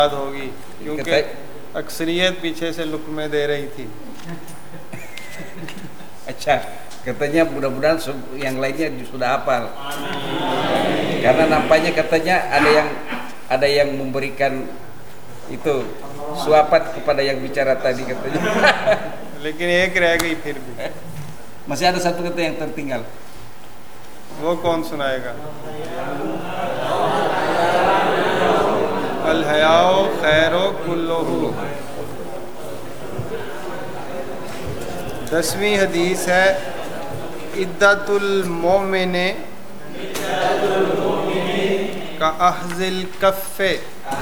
बात होगी क्योंकि अक्सरियत पीछे से लुकमे दे रही थी. Acha, katanya mudah-mudahan yang lainnya sudah hafal. Karena nampaknya katanya ada yang memberikan itu suapan kepada yang bicara tadi katanya. लेकिन एक रह गई फिर भी. Masih ada satu kata yang tertinggal. वो कौन सुनाएगा? अल हयाओ खैरो कुल्लुहु. 10वीं हदीस है इद्दतुल मोमिने का अहज़िल कफ़े.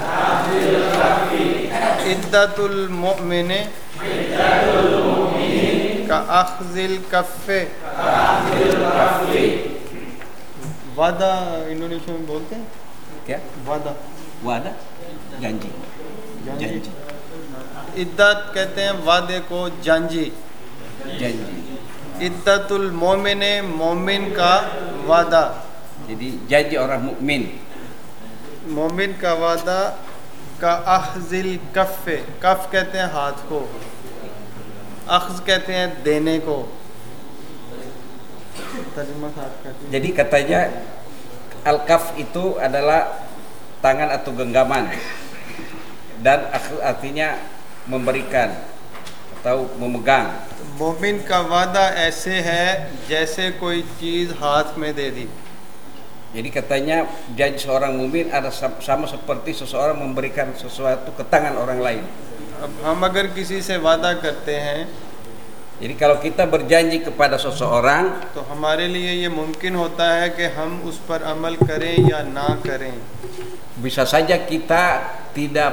इद्दतुल मोमिने का अहज़िल कफ़े. वादा इंडोनेशिया में बोलते हैं क्या? वादा janji. इद्दत कहते हैं वादे को janji. इद्दतुल मोमिने मोमिन का वादा. Jadi janji orang mukmin. मोमिन का वादा का अहज़िल कफ़े. कफ़ कहते हैं हाथ को, अख्ज़ कहते हैं देने को. Jadi katanya al-kaf itu adalah tangan atau genggaman, dan artinya memberikan atau memegang. मोमिन का वादा ऐसे है जैसे कोई चीज़ हाथ में दे दी. Jadi katanya janji seorang mukmin ada sama seperti seseorang memberikan sesuatu ke tangan orang lain. अब हम अगर किसी से वादा करते हैं, jadi kalau kita berjanji kepada seseorang, तो हमारे लिए ये मुमकिन होता है कि हम उस पर अमल करें या ना करें. bisa saja kita tidak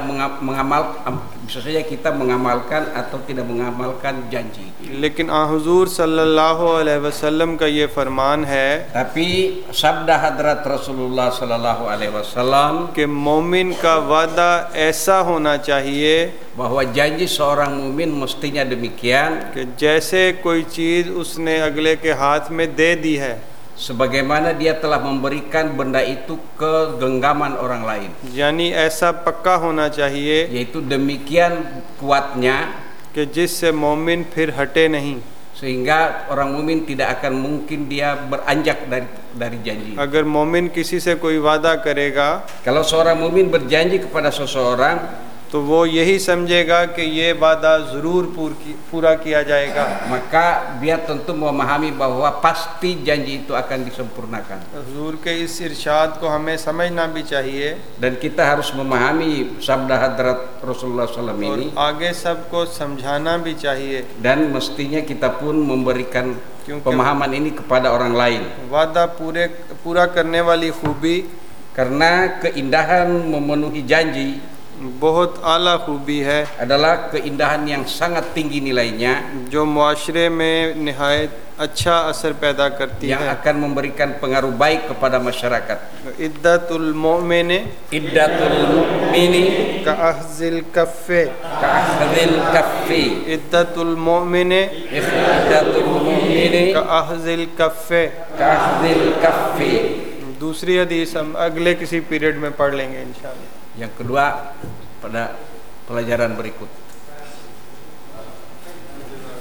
bisa saja kita mengamalkan atau tidak mengamalkan janji. लेकिन हुजूर सल्लल्लाहु अलैहि वसल्लम का ये फरमान है, tapi sabda hadrat Rasulullah sallallahu alaihi wasallam कि मोमिन का वादा ऐसा होना चाहिए bahwa janji seorang mukmin mestinya demikian कि जैसे कोई चीज़ उसने अगले के हाथ में दे दी है, sebagaimana dia telah memberikan benda itu ke genggaman orang lain. यानी ऐसा पक्का होना चाहिए yaitu demikian kuatnya कि जिससे मोमिन फिर हटे नहीं. sehingga orang mukmin tidak akan mungkin dia beranjak dari janji. अगर मोमिन किसी से कोई वादा करेगा, kalau seorang mukmin berjanji kepada seseorang, तो वो यही समझेगा कि ये वादा ज़रूर पूरा किया जाएगा. maka dia tentu memahami bahwa pasti janji itu akan disempurnakan. हुजूर के इस इरशाद को हमें समझना भी चाहिए, dan kita harus memahami sabda hadrat Rasulullah SAW और ini, आगे सबको समझाना भी चाहिए. dan mestinya kita pun memberikan pemahaman ini kepada orang lain. वादा पूरा करने वाली खूबी, karena keindahan memenuhi janji बहुत आला खूबी है adalah keindahan yang sangat tinggi nilainya, जो मुआशरे में निहायत अच्छा असर पैदा करती yang है. akan memberikan pengaruh baik kepada masyarakat. इद्दतुल मोमिने iddatul mu'mini का अहज़िल कफ़े. ka'ahdil kaffi. इद्दतुल मोमिने iddatul mu'mini का अहज़िल कफ़े. ka'ahdil kaffi. दूसरी हदीस हम अगले किसी पीरियड में पढ़ लेंगे इंशाअल्लाह. Yang kedua pada pelajaran berikut.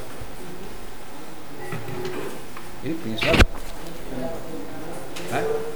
Ini punya siapa? Hah?